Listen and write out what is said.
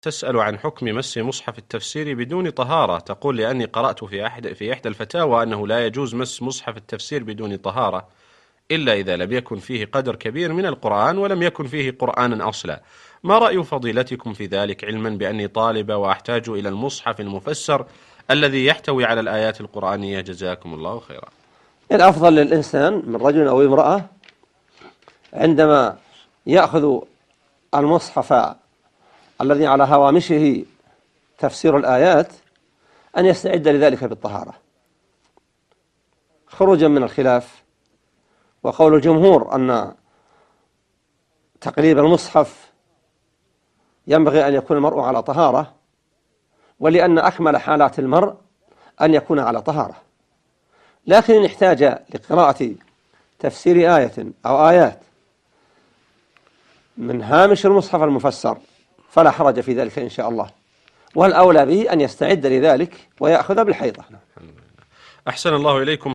تسأل عن حكم مس مصحف التفسير بدون طهارة. تقول: لأني قرأت في إحدى الفتاوى أنه لا يجوز مس مصحف التفسير بدون طهارة إلا إذا لم يكن فيه قدر كبير من القرآن ولم يكن فيه قرآن أصلا. ما رأي فضيلتكم في ذلك، علما بأني طالبة وأحتاج إلى المصحف المفسر الذي يحتوي على الآيات القرآنية؟ جزاكم الله خيرا. الأفضل للإنسان من رجل أو امرأة عندما يأخذ المصحف الذي على هوامشه تفسير الآيات أن يستعد لذلك بالطهارة، خروجا من الخلاف. وقول الجمهور أن تقليب المصحف ينبغي أن يكون المرء على طهارة، ولأن أكمل حالات المرء أن يكون على طهارة. لكن إن احتاج لقراءة تفسير آية أو آيات من هامش المصحف المفسر فلا حرج في ذلك إن شاء الله، والأولى به أن يستعد لذلك ويأخذ بالحيطة. أحسن الله إليكم.